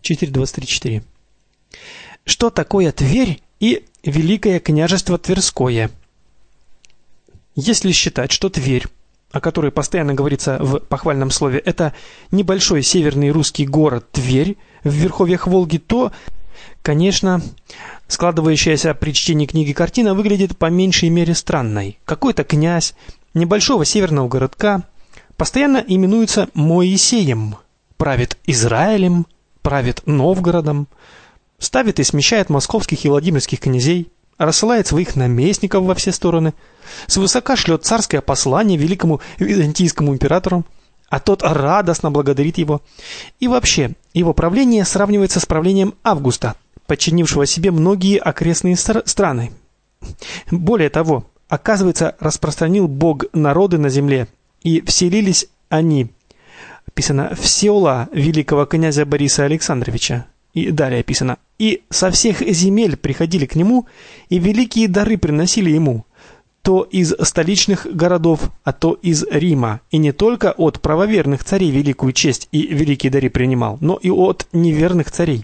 4:23-4. Что такое Тверь и Великое княжество Тверское? Если считать, что Тверь, о которой постоянно говорится в похвальном слове, это небольшой северный русский город Тверь в верховьях Волги, то, конечно, складывающаяся при чтении книги картина выглядит по меньшей мере странной. Какой-то князь небольшого северного городка постоянно именуется Моисеем, правит Израилем, правит Новгородом, ставит и смещает московских и владимирских князей, рассылает своих наместников во все стороны, свысока шлет царское послание великому византийскому императору, а тот радостно благодарит его. И вообще, его правление сравнивается с правлением Августа, подчинившего себе многие окрестные страны. Более того, оказывается, распространил Бог народы на земле, и вселились они, описано, в села великого князя Бориса Александровича. И далее описано: и со всех земель приходили к нему, и великие дары приносили ему, то из столичных городов, а то из Рима, и не только от правоверных царей великую честь и великие дары принимал, но и от неверных царей.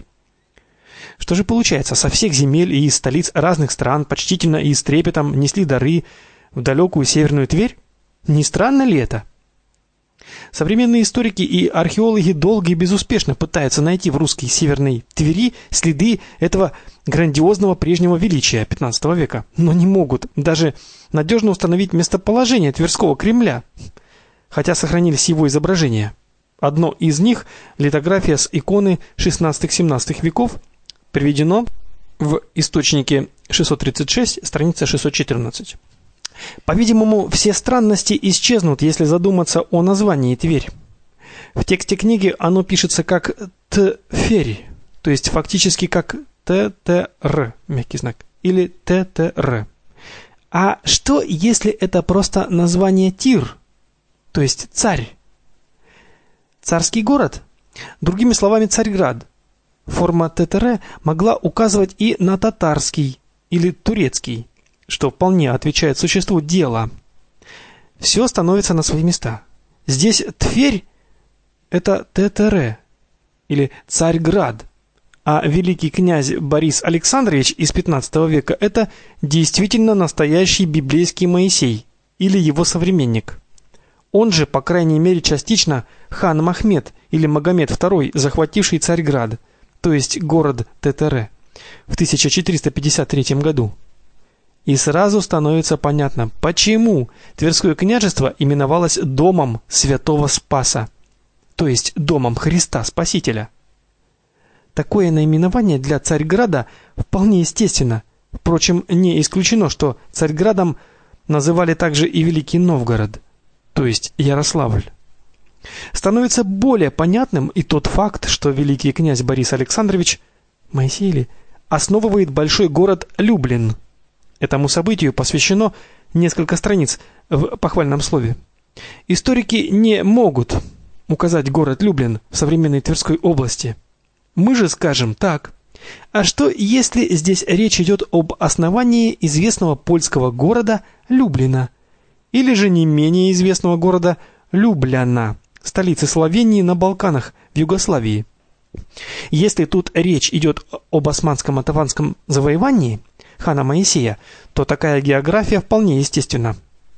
Что же получается, со всех земель и из столиц разных стран почтительно и с трепетом несли дары в далекую северную Тверь? Не странно ли это? Современные историки и археологи долго и безуспешно пытаются найти в русской северной Твери следы этого грандиозного прежнего величия XV века, но не могут даже надежно установить местоположение Тверского Кремля, хотя сохранились его изображения. Одно из них, литография с иконы XVI-XVII веков, приведено в источнике 636, страница 614. По-видимому, все странности исчезнут, если задуматься о названии Тверь. В тексте книги оно пишется как Тферь, то есть фактически как ТТР, мягкий знак, или ТТР. А что, если это просто название Тир, то есть царь? Царский город? Другими словами, Царьград. Форма ТТР могла указывать и на татарский или турецкий, что вполне отвечает существу дела. Все становится на свои места. Здесь Тверь – это ТТР, или Царьград, а великий князь Борис Александрович из XV века – это действительно настоящий библейский Моисей, или его современник. Он же, по крайней мере частично, хан Махмед или Магомед II, захвативший Царьград, то есть город ТТР, в 1453 году. И сразу становится понятно, почему Тверское княжество именовалось домом Святого Спаса, то есть домом Христа Спасителя. Такое наименование для Царьграда вполне естественно. Впрочем, не исключено, что Царьградом называли также и Великий Новгород, то есть Ярославль. Становится более понятным и тот факт, что великий князь Борис Александрович, Моисей, основывает большой город Люблин. Этому событию посвящено несколько страниц в похвальном слове. Историки не могут указать город Люблин в современной Тверской области. Мы же скажем так: а что, если здесь речь идет об основании известного польского города Люблина, или же не менее известного города Любляна, столицы Словении на Балканах, в Югославии? Если тут речь идет об османско-молдаванском завоевании хана Моисея, то такая география вполне естественна.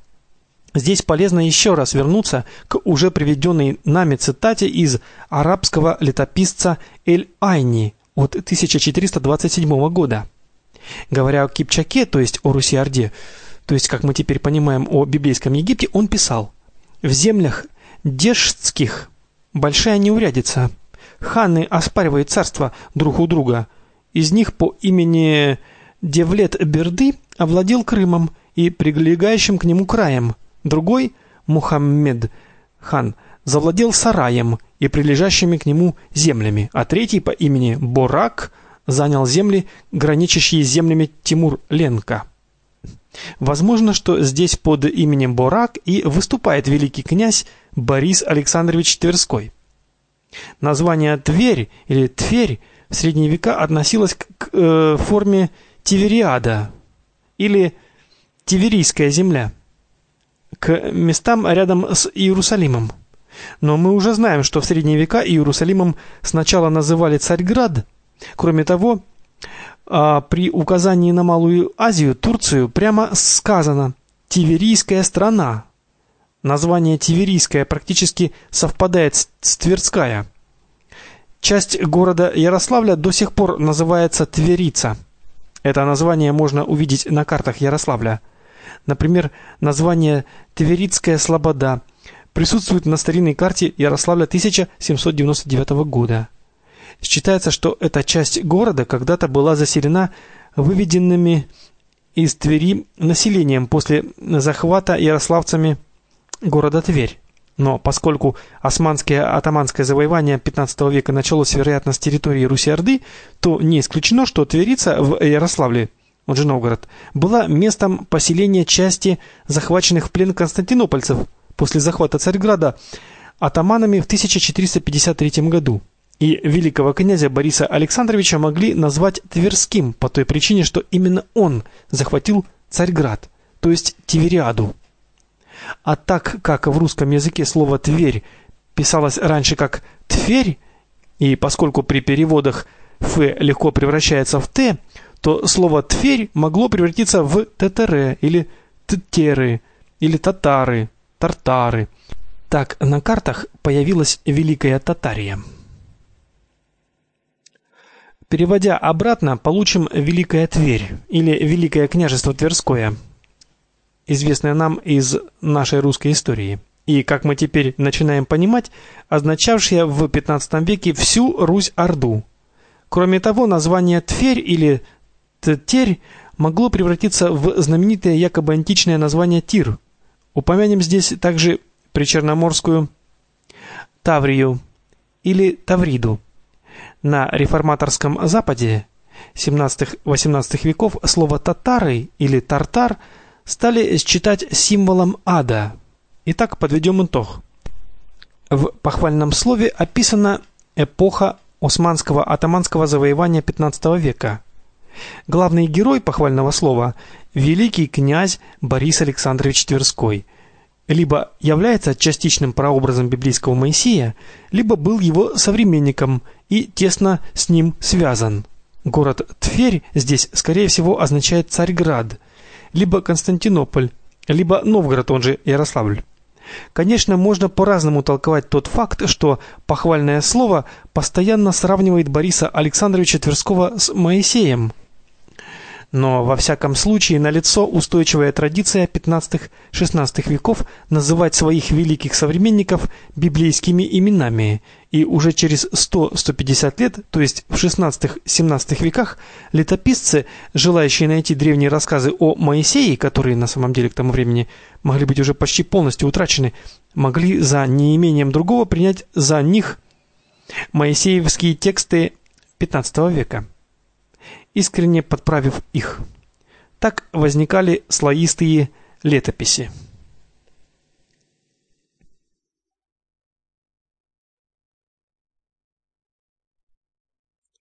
Здесь полезно еще раз вернуться к уже приведенной нами цитате из арабского летописца Эль-Айни от 1427 года. Говоря о Кипчаке, то есть о Руси-Орде, то есть, как мы теперь понимаем, о библейском Египте, он писал: «В землях дештских большая неурядица. Ханы оспаривают царство друг у друга. Из них по имени Девлет-Берды овладел Крымом и прилегающим к нему краем. Другой, Мухаммед хан, завладел Сараем и прилежащими к нему землями, а третий по имени Борак занял земли, граничащие с землями Тимур-Ленка». Возможно, что здесь под именем Борак и выступает великий князь Борис Александрович Тверской. Название Тверь или Тверь в средние века относилось к форме Тивериада или Тиверийская земля, к местам рядом с Иерусалимом. Но мы уже знаем, что в средние века Иерусалимом сначала называли Царьград. Кроме того, при указании на Малую Азию, Турцию, прямо сказано «Тиверийская страна». Название Тиверийская практически совпадает с Тверская. Часть города Ярославля до сих пор называется Тверица. Это название можно увидеть на картах Ярославля. Например, название Тверицкая Слобода присутствует на старинной карте Ярославля 1799 года. Считается, что эта часть города когда-то была заселена выведенными из Твери населением после захвата ярославцами города Тверь. Но поскольку османское атаманское завоевание XV века началось, вероятно, с территории Руси-Орды, то не исключено, что Тверица в Ярославле, он же Новгород, была местом поселения части захваченных в плен константинопольцев после захвата Царьграда атаманами в 1453 году. И великого князя Бориса Александровича могли назвать Тверским по той причине, что именно он захватил Царьград, то есть Тивериаду. А так как в русском языке слово «Тверь» писалось раньше как «Тверь», и поскольку при переводах «ф» легко превращается в «т», то слово «Тверь» могло превратиться в «тетере» или «ттеры» или «татары», «тартары. Так на картах появилась Великая Татария. Переводя обратно, получим Великая Тверь или Великое княжество Тверское, известное нам из нашей русской истории, и, как мы теперь начинаем понимать, означавшее в XV веке всю Русь-Орду. Кроме того, название Тверь или Ттерь могло превратиться в знаменитое якобы античное название Тир. Упомянем здесь также причерноморскую Таврию или Тавриду. На реформаторском Западе 17-18 веков слово «татары» или «тартар» стали считать символом ада. Итак, подведем итог. В похвальном слове описана эпоха османского атаманского завоевания XV века. Главный герой похвального слова – великий князь Борис Александрович Тверской. Либо является частичным прообразом библейского Моисея, либо был его современником и тесно с ним связан. Город Тверь здесь, скорее всего, означает Царьград, либо Константинополь, либо Новгород, он же Ярославль. Конечно, можно по-разному толковать тот факт, что похвальное слово постоянно сравнивает Бориса Александровича Тверского с Моисеем. Но во всяком случае налицо устойчивая традиция XV-XVI веков называть своих великих современников библейскими именами, и уже через 100-150 лет, то есть в XVI-XVII веках, летописцы, желающие найти древние рассказы о Моисее, которые на самом деле к тому времени могли быть уже почти полностью утрачены, могли за неимением другого принять за них моисеевские тексты XV века, искренне подправив их. Так возникали слоистые летописи.